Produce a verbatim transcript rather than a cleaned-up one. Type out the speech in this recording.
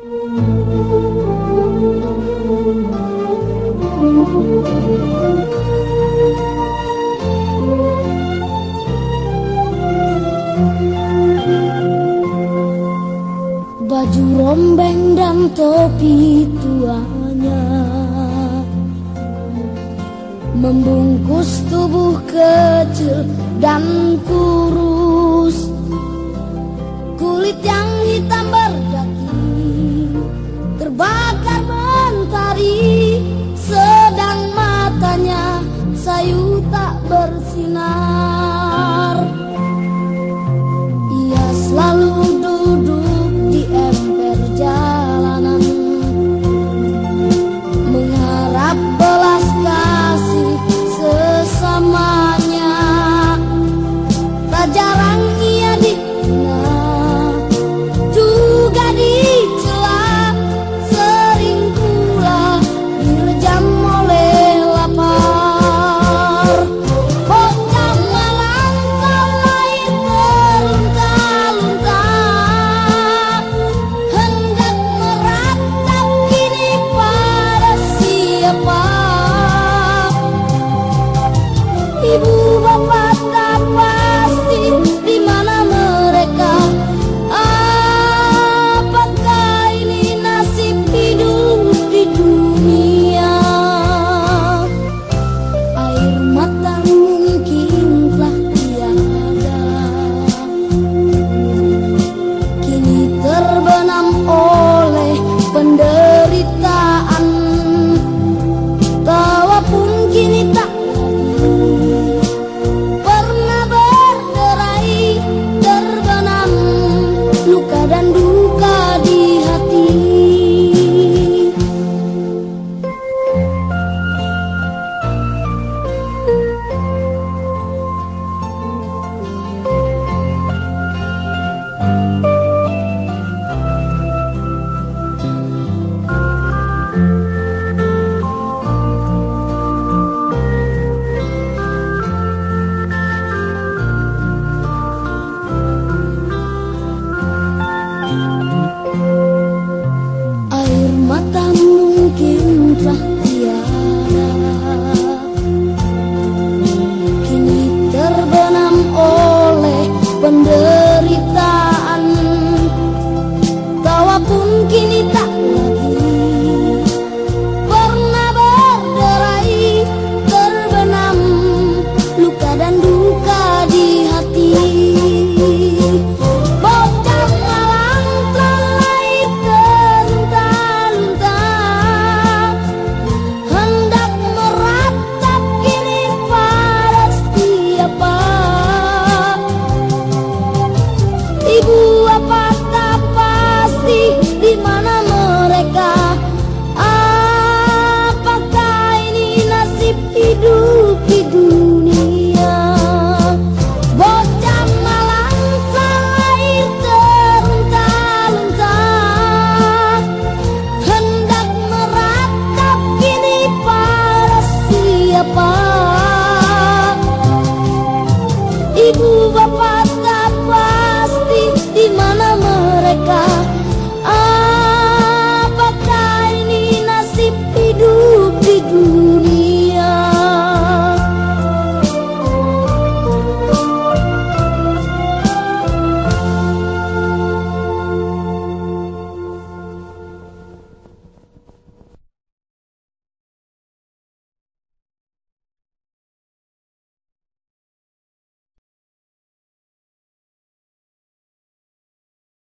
Baju rombeng dan topi tuanya membungkus tubuh kecil dan kurus, kulit yang hitam berdaki terbakar mentari, sedang matanya sayu tak bersinar. Ia selalu duduk di emper jalanan, mengharap belas kasih sesamanya. Tak jarang ia dihina, juga dicela, sering pula direjam oleh lapar. Bocah malang kau lahir terlunta-lunta, hendak meratap kini pada siapa? Ibu bapak tak pasti di mana mereka. Apakah ini nasib hidup di dunia? Air mata mungkin telah tiada, kini terbenam oleh penderitaan. Tawa pun kini tak pernah berderai, terbenam luka dan duka di hati. Air mata mungkin telah tiada, kini terbenam oleh penderitaan. Tawa pun kini tak lagi pernah berderai, terbenam luka dan duka di hati. Bocah malang telah lahir terlunta-lunta, hendak meratap kini pada siapa? Ibu bapak tak pasti di mana mereka. Apakah ini nasib hidup di dunia? Air mata mungkin telah tiada, kini terbenam oleh penderitaan. Tawa pun kini tak lagi pernah berderai, terbenam luka dan duka di hati. Bocah malang telah lahir terlunta-lunta, hendak meratap kini pada siapa? Ibu bapak tak pasti di mana mereka. Apakah ini nasib hidup di dunia? Air mata mungkin telah tiada, kini terbenam oleh penderitaan. Tawa pun kini tak lagi pernah berderai, terbenam luka dan duka di hati. Bocah malang telah lahir terlunta-lunta, hendak meratap kini pada siapa? Ibu bapak tak pasti di mana mereka. Apakah ini nasib hidup di dunia? Bocah malang telah lahir terlunta-lunta, hendak meratap kini pada siapa? Ibu bapak